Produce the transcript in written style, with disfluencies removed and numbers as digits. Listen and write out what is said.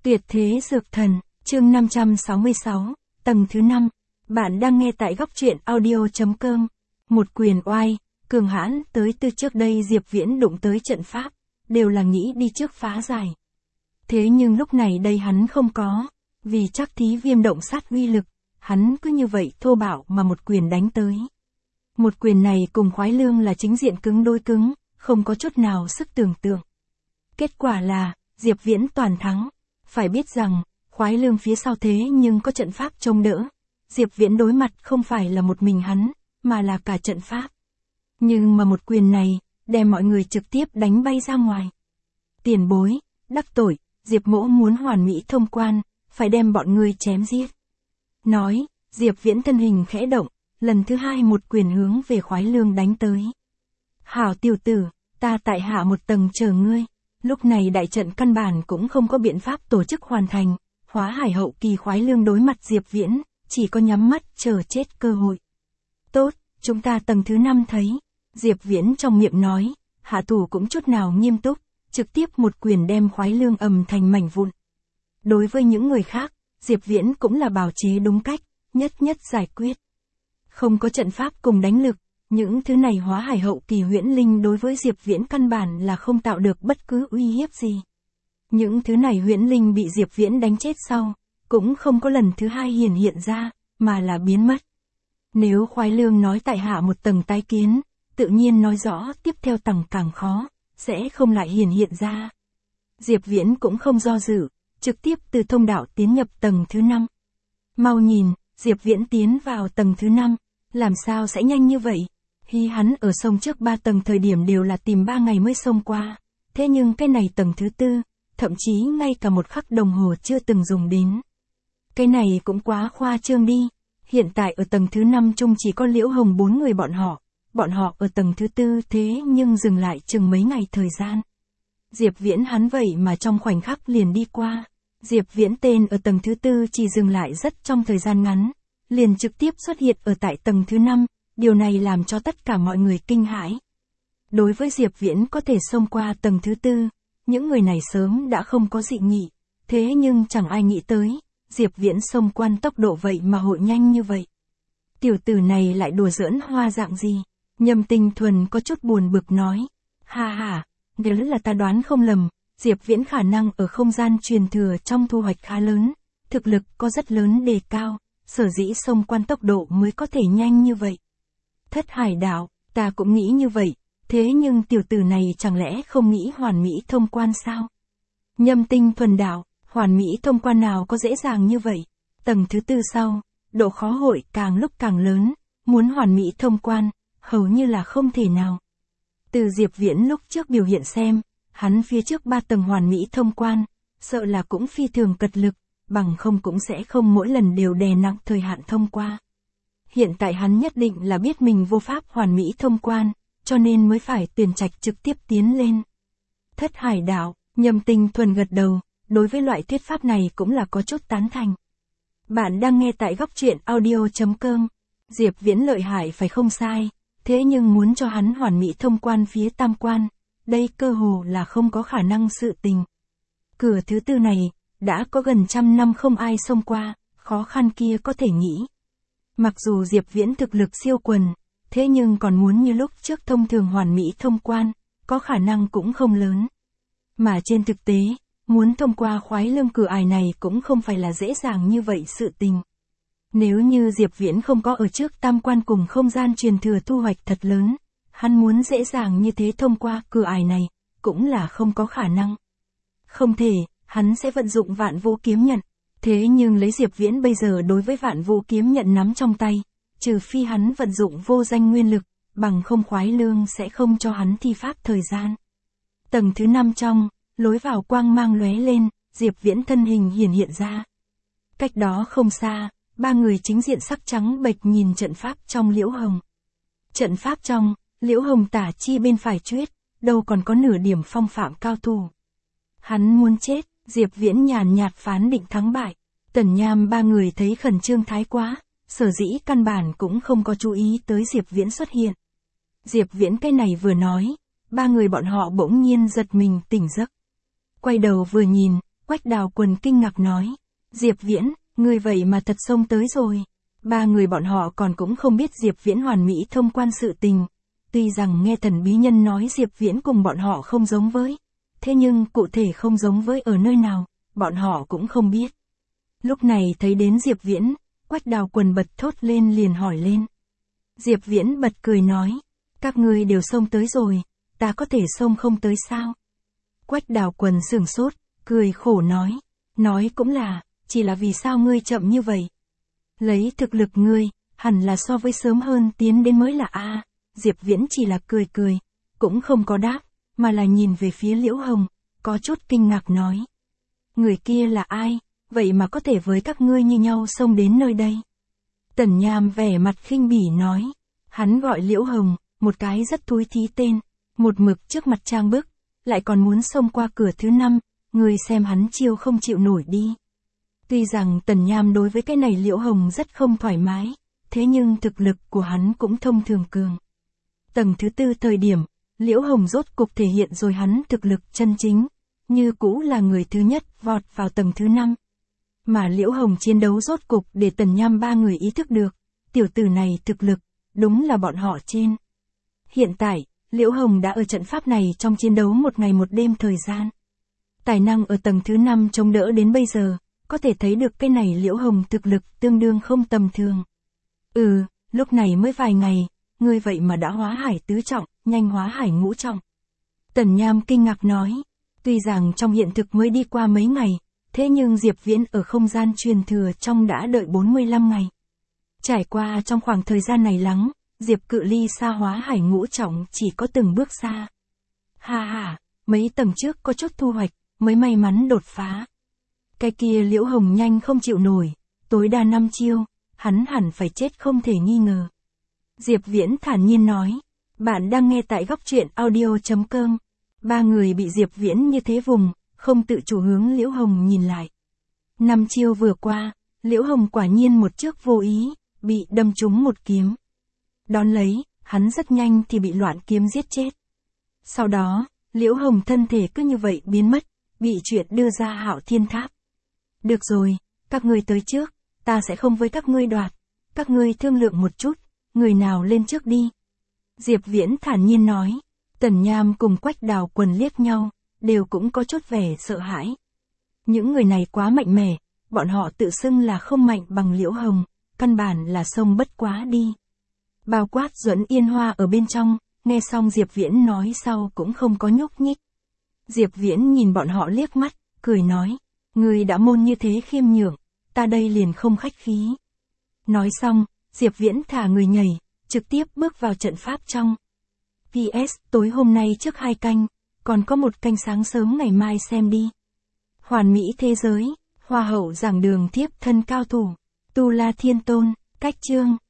Tuyệt thế dược thần, chương 566, tầng thứ 5. Bạn đang nghe tại góc truyện audio.com. Một quyền oai, cường hãn tới từ trước đây Diệp Viễn đụng tới trận pháp, đều là nghĩ đi trước phá giải. Thế nhưng lúc này đây hắn không có, vì chắc thí viêm động sát uy lực, hắn cứ như vậy thô bạo mà một quyền đánh tới. Một quyền này cùng Khoái Lương là chính diện cứng đối cứng, không có chút nào sức tưởng tượng. Kết quả là, Diệp Viễn toàn thắng. Phải biết rằng, Khoái Lương phía sau thế nhưng có trận pháp trông đỡ. Diệp Viễn đối mặt không phải là một mình hắn, mà là cả trận pháp. Nhưng mà một quyền này, đem mọi người trực tiếp đánh bay ra ngoài. Tiền bối, đắc tội, Diệp mỗ muốn hoàn mỹ thông quan, phải đem bọn ngươi chém giết. Nói, Diệp Viễn thân hình khẽ động, lần thứ hai một quyền hướng về Khoái Lương đánh tới. Hảo tiểu tử, ta tại hạ một tầng chờ ngươi. Lúc này đại trận căn bản cũng không có biện pháp tổ chức hoàn thành, hóa hải hậu kỳ Khoái Lương đối mặt Diệp Viễn, chỉ có nhắm mắt chờ chết cơ hội. Tốt, chúng ta tầng thứ 5 thấy. Diệp Viễn trong miệng nói, hạ thủ cũng chút nào nghiêm túc, trực tiếp một quyền đem Khoái Lương ầm thành mảnh vụn. Đối với những người khác, Diệp Viễn cũng là bào chế đúng cách, nhất nhất giải quyết. Không có trận pháp cùng đánh lực, những thứ này hóa hải hậu kỳ huyễn linh đối với Diệp Viễn căn bản là không tạo được bất cứ uy hiếp gì. Những thứ này huyễn linh bị Diệp Viễn đánh chết sau, cũng không có lần thứ hai hiện ra, mà là biến mất. Nếu Khoái Lương nói tại hạ một tầng tái kiến, tự nhiên nói rõ tiếp theo tầng càng khó, sẽ không lại hiện ra. Diệp Viễn cũng không do dự, trực tiếp từ thông đạo tiến nhập tầng thứ 5. Mau nhìn, Diệp Viễn tiến vào tầng thứ 5, làm sao sẽ nhanh như vậy? Hắn ở sông trước 3 tầng thời điểm đều là tìm 3 ngày mới xông qua, thế nhưng cái này tầng thứ 4, thậm chí ngay cả một khắc đồng hồ chưa từng dùng đến. Cái này cũng quá khoa trương đi, hiện tại ở tầng thứ 5 chung chỉ có Liễu Hồng 4 người bọn họ ở tầng thứ 4 thế nhưng dừng lại chừng mấy ngày thời gian. Diệp Viễn hắn vậy mà trong khoảnh khắc liền đi qua, Diệp Viễn tên ở tầng thứ 4 chỉ dừng lại rất trong thời gian ngắn, liền trực tiếp xuất hiện ở tại tầng thứ 5. Điều này làm cho tất cả mọi người kinh hãi. Đối với Diệp Viễn có thể xông qua tầng thứ 4, những người này sớm đã không có dị nghị. Thế nhưng chẳng ai nghĩ tới, Diệp Viễn xông quan tốc độ vậy mà hội nhanh như vậy. Tiểu tử này lại đùa giỡn hoa dạng gì? Nhâm Tinh Thuần có chút buồn bực nói. Ha, nếu là ta đoán không lầm, Diệp Viễn khả năng ở không gian truyền thừa trong thu hoạch khá lớn, thực lực có rất lớn đề cao, sở dĩ xông quan tốc độ mới có thể nhanh như vậy. Thất Hải đạo, ta cũng nghĩ như vậy, thế nhưng tiểu tử này chẳng lẽ không nghĩ hoàn mỹ thông quan sao? Nhâm Tinh Thuần đạo, hoàn mỹ thông quan nào có dễ dàng như vậy? Tầng thứ 4 sau, độ khó hội càng lúc càng lớn, muốn hoàn mỹ thông quan, hầu như là không thể nào. Từ Diệp Viễn lúc trước biểu hiện xem, hắn phía trước 3 tầng hoàn mỹ thông quan, sợ là cũng phi thường cật lực, bằng không cũng sẽ không mỗi lần đều đè nặng thời hạn thông qua. Hiện tại hắn nhất định là biết mình vô pháp hoàn mỹ thông quan, cho nên mới phải tuyển trạch trực tiếp tiến lên. Thất Hải đạo, Nhâm Tinh Thuần gật đầu, đối với loại thuyết pháp này cũng là có chút tán thành. Bạn đang nghe tại góc truyện audio.com. Diệp Viễn lợi hại phải không sai, thế nhưng muốn cho hắn hoàn mỹ thông quan phía tam quan, đây cơ hồ là không có khả năng sự tình. Cửa thứ 4 này, đã có gần 100 năm không ai xông qua, khó khăn kia có thể nghĩ. Mặc dù Diệp Viễn thực lực siêu quần, thế nhưng còn muốn như lúc trước thông thường hoàn mỹ thông quan, có khả năng cũng không lớn. Mà trên thực tế, muốn thông qua Khoái Lương cửa ải này cũng không phải là dễ dàng như vậy sự tình. Nếu như Diệp Viễn không có ở trước tam quan cùng không gian truyền thừa thu hoạch thật lớn, hắn muốn dễ dàng như thế thông qua cửa ải này, cũng là không có khả năng. Không thể, hắn sẽ vận dụng Vạn Vũ kiếm nhận. Thế nhưng lấy Diệp Viễn bây giờ đối với Vạn Vũ kiếm nhận nắm trong tay, trừ phi hắn vận dụng vô danh nguyên lực, bằng không Khoái Lương sẽ không cho hắn thi pháp thời gian. Tầng thứ 5 trong, lối vào quang mang lóe lên, Diệp Viễn thân hình hiện ra. Cách đó không xa, 3 người chính diện sắc trắng bệch nhìn trận pháp trong Liễu Hồng. Trận pháp trong, Liễu Hồng tả chi bên phải truyết, đâu còn có nửa điểm phong phạm cao thủ. Hắn muốn chết. Diệp Viễn nhàn nhạt phán định thắng bại. Tần Nham 3 người thấy khẩn trương thái quá, sở dĩ căn bản cũng không có chú ý tới Diệp Viễn xuất hiện. Diệp Viễn cái này vừa nói, 3 người bọn họ bỗng nhiên giật mình tỉnh giấc. Quay đầu vừa nhìn, Quách Đào Quần kinh ngạc nói. Diệp Viễn, ngươi vậy mà thật xông tới rồi. Ba người bọn họ còn cũng không biết Diệp Viễn hoàn mỹ thông quan sự tình. Tuy rằng nghe thần bí nhân nói Diệp Viễn cùng bọn họ không giống với. Thế nhưng cụ thể không giống với ở nơi nào, bọn họ cũng không biết. Lúc này thấy đến Diệp Viễn, Quách Đào Quần bật thốt lên liền hỏi lên. Diệp Viễn bật cười nói. Các ngươi đều xông tới rồi, ta có thể xông không tới sao? Quách Đào Quần sửng sốt, cười khổ nói. Nói cũng là, chỉ là vì sao ngươi chậm như vậy? Lấy thực lực ngươi, hẳn là so với sớm hơn tiến đến mới là a. Diệp Viễn chỉ là cười cười, cũng không có đáp, mà là nhìn về phía Liễu Hồng, có chút kinh ngạc nói. Người kia là ai, vậy mà có thể với các ngươi như nhau xông đến nơi đây? Tần Nham vẻ mặt khinh bỉ nói. Hắn gọi Liễu Hồng, một cái rất thúi thí tên, một mực trước mặt trang bức, lại còn muốn xông qua cửa thứ 5, người xem hắn chiêu không chịu nổi đi. Tuy rằng Tần Nham đối với cái này Liễu Hồng rất không thoải mái, thế nhưng thực lực của hắn cũng thông thường cường. Tầng thứ 4 thời điểm, Liễu Hồng rốt cục thể hiện rồi hắn thực lực chân chính, như cũ là người thứ nhất vọt vào tầng thứ 5. Mà Liễu Hồng chiến đấu rốt cục để Tần Nham ba người ý thức được, tiểu tử này thực lực, đúng là bọn họ trên. Hiện tại, Liễu Hồng đã ở trận pháp này trong chiến đấu một ngày một đêm thời gian. Tài năng ở tầng thứ 5 chống đỡ đến bây giờ, có thể thấy được cái này Liễu Hồng thực lực tương đương không tầm thường. Lúc này mới vài ngày, ngươi vậy mà đã hóa hải tứ trọng, nhanh hóa hải ngũ trọng. Tần Nham kinh ngạc nói, tuy rằng trong hiện thực mới đi qua mấy ngày, thế nhưng Diệp Viễn ở không gian truyền thừa trong đã đợi 45 ngày. Trải qua trong khoảng thời gian này lắng, Diệp cự ly xa hóa hải ngũ trọng chỉ có từng bước xa. Mấy tầng trước có chút thu hoạch, mới may mắn đột phá. Cái kia Liễu Hồng nhanh không chịu nổi, tối đa 5 chiêu, hắn hẳn phải chết không thể nghi ngờ. Diệp Viễn thản nhiên nói, bạn đang nghe tại góc truyện audio.com. Ba người bị Diệp Viễn như thế vùng, không tự chủ hướng Liễu Hồng nhìn lại. 5 chiêu vừa qua, Liễu Hồng quả nhiên một trước vô ý, bị đâm trúng một kiếm. Đón lấy, hắn rất nhanh thì bị loạn kiếm giết chết. Sau đó, Liễu Hồng thân thể cứ như vậy biến mất, bị chuyện đưa ra Hạo Thiên Tháp. Được rồi, các ngươi tới trước, ta sẽ không với các ngươi đoạt, các ngươi thương lượng một chút, người nào lên trước đi. Diệp Viễn thản nhiên nói. Tần Nham cùng Quách Đào Quần liếc nhau, đều cũng có chút vẻ sợ hãi. Những người này quá mạnh mẽ, bọn họ tự xưng là không mạnh bằng Liễu Hồng, căn bản là xông bất quá đi. Bao quát Duẫn Yên Hoa ở bên trong, nghe xong Diệp Viễn nói sau cũng không có nhúc nhích. Diệp Viễn nhìn bọn họ liếc mắt, cười nói, người đã môn như thế khiêm nhường, ta đây liền không khách khí. Nói xong, Diệp Viễn thả người nhảy, trực tiếp bước vào trận pháp trong. PS, tối hôm nay trước 2 canh, còn có 1 canh sáng sớm ngày mai xem đi. Hoàn mỹ thế giới, hoa hậu giảng đường thiếp thân cao thủ, Tu La Thiên Tôn, cách chương.